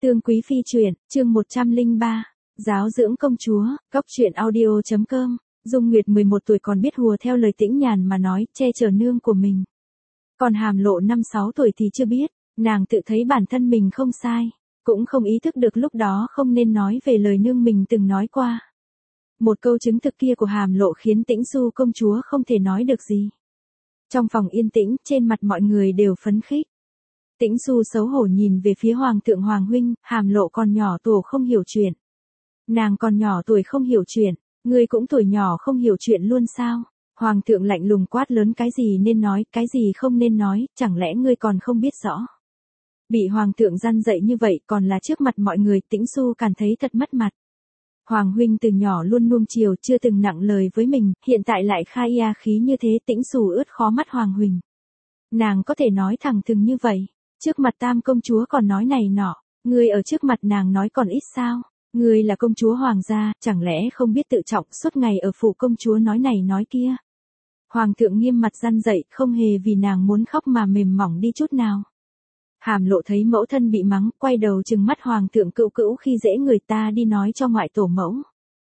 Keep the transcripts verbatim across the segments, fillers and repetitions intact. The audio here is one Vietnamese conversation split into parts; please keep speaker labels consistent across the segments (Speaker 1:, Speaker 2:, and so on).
Speaker 1: Tương Quý Phi truyện, chương một trăm lẻ ba, giáo dưỡng công chúa, góc truyện audio chấm com. Dung Nguyệt mười một tuổi còn biết hùa theo lời Tĩnh Nhàn mà nói, che chở nương của mình. Còn Hàm Lộ năm sáu tuổi thì chưa biết, nàng tự thấy bản thân mình không sai, cũng không ý thức được lúc đó không nên nói về lời nương mình từng nói qua. Một câu chứng thực kia của Hàm Lộ khiến Tĩnh Xu công chúa không thể nói được gì. Trong phòng yên tĩnh, trên mặt mọi người đều phấn khích. Tĩnh Xu xấu hổ nhìn về phía Hoàng thượng Hoàng huynh, Hàm Lộ còn nhỏ tổ không hiểu chuyện. Nàng còn nhỏ tuổi không hiểu chuyện, ngươi cũng tuổi nhỏ không hiểu chuyện luôn sao? Hoàng thượng lạnh lùng quát lớn, cái gì nên nói, cái gì không nên nói, chẳng lẽ ngươi còn không biết rõ? Bị Hoàng thượng răn dạy như vậy còn là trước mặt mọi người, Tĩnh Xu cảm thấy thật mất mặt. Hoàng huynh từ nhỏ luôn nuông chiều, chưa từng nặng lời với mình, hiện tại lại khai ia khí như thế, Tĩnh Xu ướt khó mắt Hoàng huynh. Nàng có thể nói thẳng thừng như vậy, trước mặt tam công chúa còn nói này nọ, ngươi ở trước mặt nàng nói còn ít sao? Ngươi là công chúa hoàng gia, chẳng lẽ không biết tự trọng, suốt ngày ở phủ công chúa nói này nói kia. Hoàng thượng nghiêm mặt răn dạy, không hề vì nàng muốn khóc mà mềm mỏng đi chút nào. Hàm Lộ thấy mẫu thân bị mắng, quay đầu trừng mắt Hoàng thượng cữu cữu khi dễ người ta đi nói cho ngoại tổ mẫu.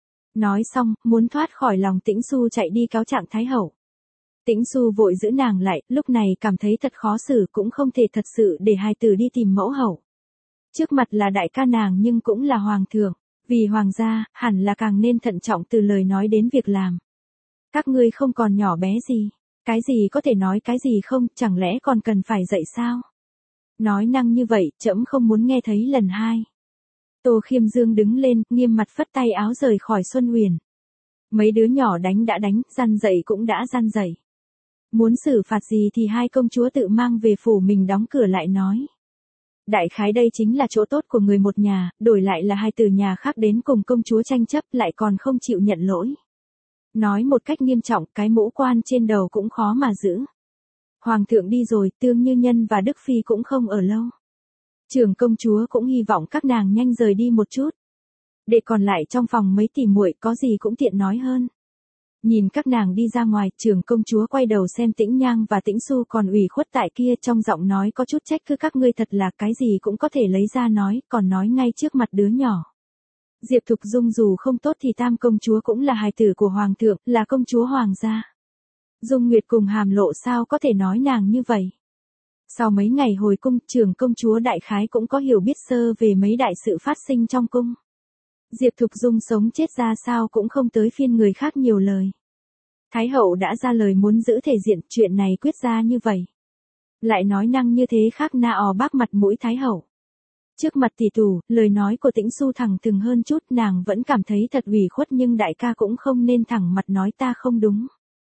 Speaker 1: Nói xong, muốn thoát khỏi lòng Tĩnh Xu chạy đi cáo trạng Thái hậu. Tĩnh Xu vội giữ nàng lại, lúc này cảm thấy thật khó xử, cũng không thể thật sự để hài tử đi tìm mẫu hậu. Trước mặt là đại ca nàng nhưng cũng là hoàng thượng, vì hoàng gia, hẳn là càng nên thận trọng từ lời nói đến việc làm. Các ngươi không còn nhỏ bé gì, cái gì có thể nói cái gì không, chẳng lẽ còn cần phải dạy sao? Nói năng như vậy, trẫm không muốn nghe thấy lần hai. Tô Khiêm Dương đứng lên, nghiêm mặt phất tay áo rời khỏi Xuân Huyền. Mấy đứa nhỏ đánh đã đánh, răn dạy cũng đã răn dạy. Muốn xử phạt gì thì hai công chúa tự mang về phủ mình đóng cửa lại nói. Đại khái đây chính là chỗ tốt của người một nhà, đổi lại là hai từ nhà khác đến cùng công chúa tranh chấp lại còn không chịu nhận lỗi. Nói một cách nghiêm trọng, cái mũ quan trên đầu cũng khó mà giữ. Hoàng thượng đi rồi, Tương Như Nhân và Đức Phi cũng không ở lâu. Trưởng công chúa cũng hy vọng các nàng nhanh rời đi một chút. Để còn lại trong phòng mấy tỷ muội có gì cũng tiện nói hơn. Nhìn các nàng đi ra ngoài, trưởng công chúa quay đầu xem Tĩnh Nhang và Tĩnh Xu còn ủy khuất tại kia, trong giọng nói có chút trách cứ, các ngươi thật là cái gì cũng có thể lấy ra nói, còn nói ngay trước mặt đứa nhỏ. Diệp Thục Dung dù không tốt thì tam công chúa cũng là hài tử của hoàng thượng, là công chúa hoàng gia. Dung Nguyệt cùng Hàm Lộ sao có thể nói nàng như vậy? Sau mấy ngày hồi cung, trưởng công chúa đại khái cũng có hiểu biết sơ về mấy đại sự phát sinh trong cung. Diệp Thục Dung sống chết ra sao cũng không tới phiên người khác nhiều lời. Thái hậu đã ra lời muốn giữ thể diện, chuyện này quyết ra như vậy. Lại nói năng như thế khác na ò bác mặt mũi Thái hậu. Trước mặt tỷ tù, lời nói của Tĩnh Xu thẳng thừng hơn chút, nàng vẫn cảm thấy thật ủy khuất, nhưng đại ca cũng không nên thẳng mặt nói ta không đúng.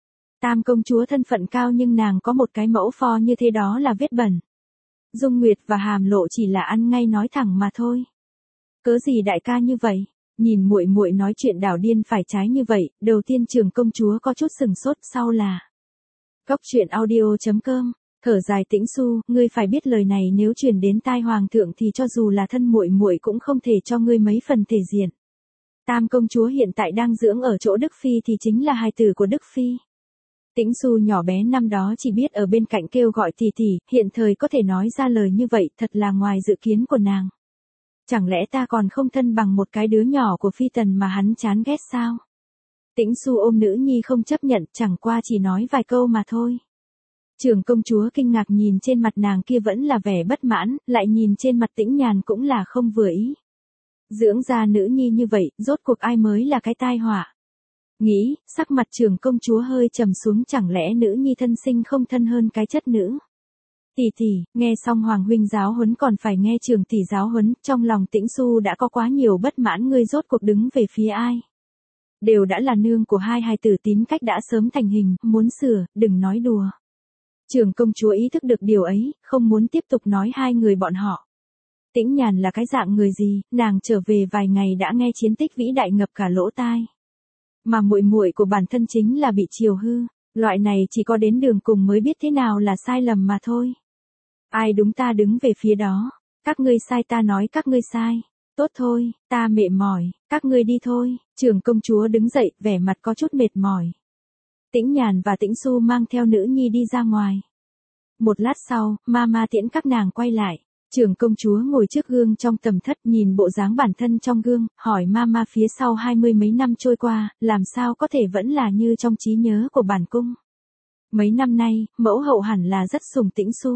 Speaker 1: Tam công chúa thân phận cao nhưng nàng có một cái mẫu pho như thế đó là vết bẩn. Dung Nguyệt và Hàm Lộ chỉ là ăn ngay nói thẳng mà thôi. Cớ gì đại ca như vậy? Nhìn muội muội nói chuyện đảo điên phải trái như vậy, đầu tiên trưởng công chúa có chút sừng sốt, sau là góc truyện audio chấm com. Thở dài Tĩnh Xu, ngươi phải biết lời này nếu truyền đến tai hoàng thượng thì cho dù là thân muội muội cũng không thể cho ngươi mấy phần thể diện. Tam công chúa hiện tại đang dưỡng ở chỗ Đức Phi thì chính là hài tử của Đức Phi. Tĩnh Xu nhỏ bé năm đó chỉ biết ở bên cạnh kêu gọi tỷ tỷ, hiện thời có thể nói ra lời như vậy thật là ngoài dự kiến của nàng. Chẳng lẽ ta còn không thân bằng một cái đứa nhỏ của Phi Tần mà hắn chán ghét sao? Tĩnh Xu ôm nữ nhi không chấp nhận, chẳng qua chỉ nói vài câu mà thôi. Trưởng công chúa kinh ngạc nhìn trên mặt nàng kia vẫn là vẻ bất mãn, lại nhìn trên mặt Tĩnh Nhàn cũng là không vừa ý. Dưỡng ra nữ nhi như vậy, rốt cuộc ai mới là cái tai họa? Nghĩ, sắc mặt trưởng công chúa hơi trầm xuống, chẳng lẽ nữ nhi thân sinh không thân hơn cái chất nữ? Tỷ tỷ, nghe xong hoàng huynh giáo huấn còn phải nghe trưởng tỷ giáo huấn, trong lòng Tĩnh Xu đã có quá nhiều bất mãn, ngươi rốt cuộc đứng về phía ai? Đều đã là nương của hai hài tử, tín cách đã sớm thành hình, muốn sửa, đừng nói đùa. Trưởng công chúa ý thức được điều ấy, không muốn tiếp tục nói hai người bọn họ. Tĩnh Nhàn là cái dạng người gì, nàng trở về vài ngày đã nghe chiến tích vĩ đại ngập cả lỗ tai. Mà muội muội của bản thân chính là bị chiều hư, loại này chỉ có đến đường cùng mới biết thế nào là sai lầm mà thôi. Ai đúng ta đứng về phía đó, các ngươi sai ta nói các ngươi sai. Tốt thôi, ta mệt mỏi, các ngươi đi thôi. Trưởng công chúa đứng dậy, vẻ mặt có chút mệt mỏi. Tĩnh Nhàn và Tĩnh Xu mang theo nữ nhi đi ra ngoài. Một lát sau, Mama tiễn các nàng quay lại. Trưởng công chúa ngồi trước gương trong tầm thất nhìn bộ dáng bản thân trong gương, hỏi Mama phía sau hai mươi mấy năm trôi qua, làm sao có thể vẫn là như trong trí nhớ của bản cung. Mấy năm nay, mẫu hậu hẳn là rất sủng Tĩnh Xu.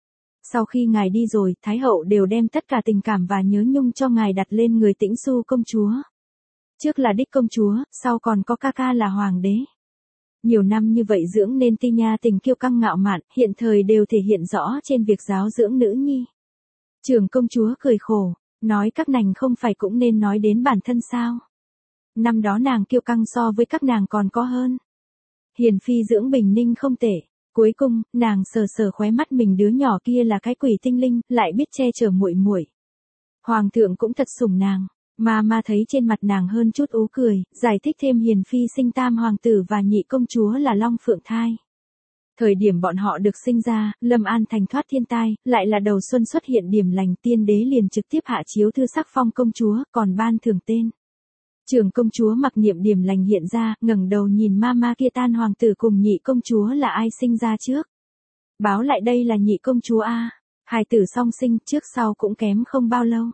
Speaker 1: Sau khi ngài đi rồi, Thái hậu đều đem tất cả tình cảm và nhớ nhung cho ngài đặt lên người Tĩnh Xu công chúa. Trước là đích công chúa, sau còn có ca ca là hoàng đế. Nhiều năm như vậy dưỡng nên Ti Nha tình kiêu căng ngạo mạn, hiện thời đều thể hiện rõ trên việc giáo dưỡng nữ nhi. Trưởng công chúa cười khổ, nói các nàng không phải cũng nên nói đến bản thân sao. Năm đó nàng kiêu căng so với các nàng còn có hơn. Hiền phi dưỡng Bình Ninh không tệ, cuối cùng, nàng sờ sờ khóe mắt mình đứa nhỏ kia là cái quỷ tinh linh, lại biết che chở muội muội. Hoàng thượng cũng thật sủng nàng, mà mà thấy trên mặt nàng hơn chút ú cười, giải thích thêm Hiền phi sinh tam hoàng tử và nhị công chúa là Long Phượng thai. Thời điểm bọn họ được sinh ra, Lâm An thành thoát thiên tai, lại là đầu xuân xuất hiện điểm lành, tiên đế liền trực tiếp hạ chiếu thư sắc phong công chúa, còn ban thưởng tên. Trưởng công chúa mặc niệm điểm lành hiện ra, ngẩng đầu nhìn Mama kia tan hoàng tử cùng nhị công chúa là ai sinh ra trước. Báo lại đây là nhị công chúa a, hài tử song sinh trước sau cũng kém không bao lâu.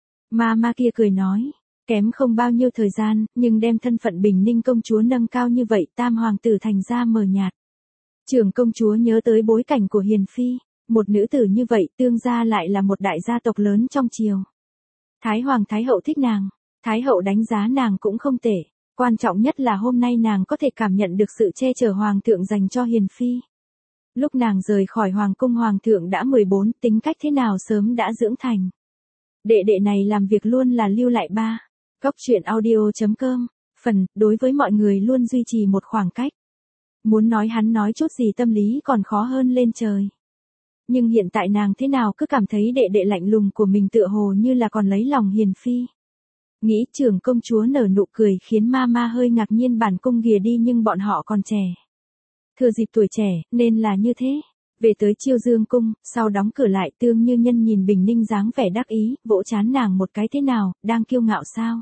Speaker 1: Mama kia cười nói, kém không bao nhiêu thời gian, nhưng đem thân phận Bình Ninh công chúa nâng cao như vậy, tam hoàng tử thành ra mờ nhạt. Trưởng công chúa nhớ tới bối cảnh của Hiền phi, một nữ tử như vậy tương gia lại là một đại gia tộc lớn trong triều. Thái hoàng thái hậu thích nàng, thái hậu đánh giá nàng cũng không tệ, quan trọng nhất là hôm nay nàng có thể cảm nhận được sự che chở hoàng thượng dành cho Hiền phi. Lúc nàng rời khỏi hoàng cung hoàng thượng đã mười bốn, tính cách thế nào sớm đã dưỡng thành. Đệ đệ này làm việc luôn là lưu lại ba. Góc truyện audio chấm com, phần, đối với mọi người luôn duy trì một khoảng cách. Muốn nói hắn nói chút gì tâm lý còn khó hơn lên trời. Nhưng hiện tại nàng thế nào cứ cảm thấy đệ đệ lạnh lùng của mình tựa hồ như là còn lấy lòng Hiền phi. Nghĩ trưởng công chúa nở nụ cười khiến Mama hơi ngạc nhiên, bản cung ghìa đi nhưng bọn họ còn trẻ. Thừa dịp tuổi trẻ, nên là như thế. Về tới Chiêu Dương cung, sau đóng cửa lại, Tương Như Nhân nhìn Bình Ninh dáng vẻ đắc ý, vỗ trán nàng một cái, thế nào, đang kiêu ngạo sao?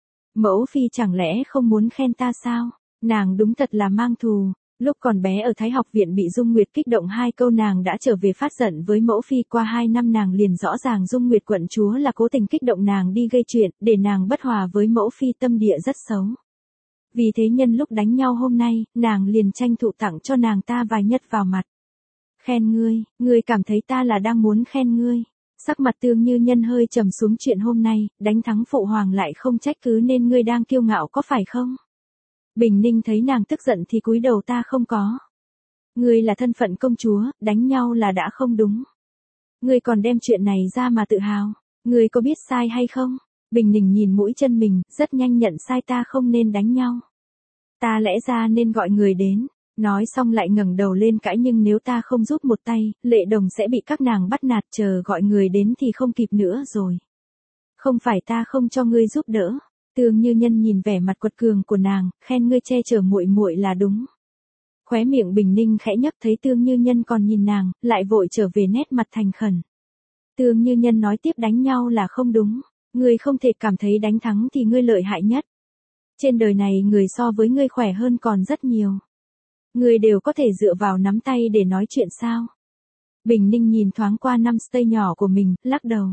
Speaker 1: Mẫu phi chẳng lẽ không muốn khen ta sao? Nàng đúng thật là mang thù. Lúc còn bé ở Thái học viện bị Dung Nguyệt kích động hai câu nàng đã trở về phát giận với mẫu phi, qua hai năm nàng liền rõ ràng Dung Nguyệt quận chúa là cố tình kích động nàng đi gây chuyện, để nàng bất hòa với mẫu phi, tâm địa rất xấu. Vì thế nhân lúc đánh nhau hôm nay, nàng liền tranh thủ tặng cho nàng ta vài nhát vào mặt. Khen ngươi, ngươi cảm thấy ta là đang muốn khen ngươi. Sắc mặt Tương Như Nhân hơi trầm xuống, chuyện hôm nay, đánh thắng phụ hoàng lại không trách cứ nên ngươi đang kiêu ngạo có phải không? Bình Ninh thấy nàng tức giận thì cúi đầu, ta không có. Ngươi là thân phận công chúa, đánh nhau là đã không đúng. Ngươi còn đem chuyện này ra mà tự hào, ngươi có biết sai hay không? Bình Ninh nhìn mũi chân mình, rất nhanh nhận sai, ta không nên đánh nhau. Ta lẽ ra nên gọi người đến. Nói xong lại ngẩng đầu lên cãi, nhưng nếu ta không giúp một tay, Lệ Đồng sẽ bị các nàng bắt nạt, chờ gọi người đến thì không kịp nữa rồi. Không phải ta không cho ngươi giúp đỡ. Tương Như Nhân nhìn vẻ mặt quật cường của nàng, khen ngươi che chở muội muội là đúng. Khóe miệng Bình Ninh khẽ nhấc, thấy Tương Như Nhân còn nhìn nàng, lại vội trở về nét mặt thành khẩn. Tương Như Nhân nói tiếp, đánh nhau là không đúng, ngươi không thể cảm thấy đánh thắng thì ngươi lợi hại nhất. Trên đời này người so với ngươi khỏe hơn còn rất nhiều. Ngươi đều có thể dựa vào nắm tay để nói chuyện sao? Bình Ninh nhìn thoáng qua năm stay nhỏ của mình, lắc đầu.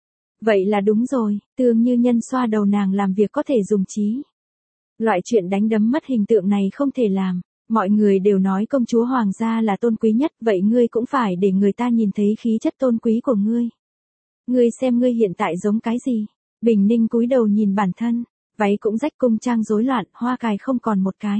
Speaker 1: Vậy là đúng rồi, Tương Như Nhân xoa đầu nàng, làm việc có thể dùng trí. Loại chuyện đánh đấm mất hình tượng này không thể làm. Mọi người đều nói công chúa hoàng gia là tôn quý nhất, vậy ngươi cũng phải để người ta nhìn thấy khí chất tôn quý của ngươi. Ngươi xem ngươi hiện tại giống cái gì? Bình Ninh cúi đầu nhìn bản thân, váy cũng rách, cung trang rối loạn, hoa cài không còn một cái.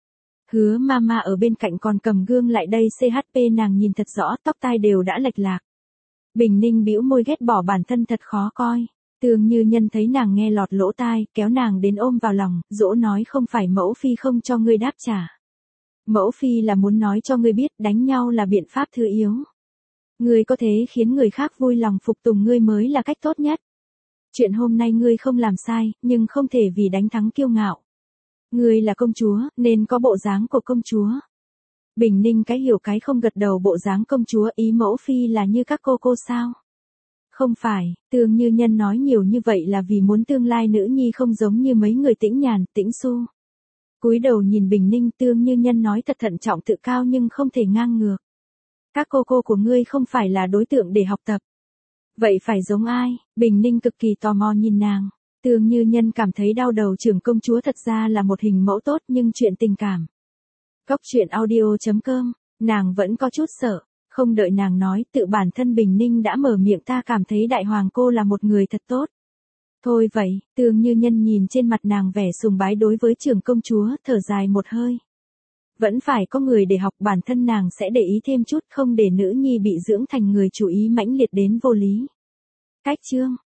Speaker 1: Hứa Mama ở bên cạnh còn cầm gương lại đây, xê hát pê nàng nhìn thật rõ, tóc tai đều đã lệch lạc. Bình Ninh bĩu môi ghét bỏ bản thân thật khó coi. Tương Như Nhân thấy nàng nghe lọt lỗ tai, kéo nàng đến ôm vào lòng, dỗ nói, không phải mẫu phi không cho ngươi đáp trả. Mẫu phi là muốn nói cho ngươi biết, đánh nhau là biện pháp thứ yếu. Ngươi có thế khiến người khác vui lòng phục tùng ngươi mới là cách tốt nhất. Chuyện hôm nay ngươi không làm sai, nhưng không thể vì đánh thắng kiêu ngạo. Ngươi là công chúa, nên có bộ dáng của công chúa. Bình Ninh cái hiểu cái không, gật đầu, bộ dáng công chúa, ý mẫu phi là như các cô cô sao? Không phải, Tương Như Nhân nói nhiều như vậy là vì muốn tương lai nữ nhi không giống như mấy người Tĩnh Nhàn, Tĩnh Xu. Cúi đầu nhìn Bình Ninh, Tương Như Nhân nói thật thận trọng, tự cao nhưng không thể ngang ngược. Các cô cô của ngươi không phải là đối tượng để học tập. Vậy phải giống ai? Bình Ninh cực kỳ tò mò nhìn nàng. Tương Như Nhân cảm thấy đau đầu, trưởng công chúa thật ra là một hình mẫu tốt nhưng chuyện tình cảm. Cốc truyện audio chấm com, nàng vẫn có chút sợ. Không đợi nàng nói, tự bản thân Bình Ninh đã mở miệng, ta cảm thấy đại hoàng cô là một người thật tốt. Thôi vậy, Tương Như Nhân nhìn trên mặt nàng vẻ sùng bái đối với trưởng công chúa, thở dài một hơi. Vẫn phải có người để học, bản thân nàng sẽ để ý thêm chút, không để nữ nhi bị dưỡng thành người chủ ý mãnh liệt đến vô lý. Cách chương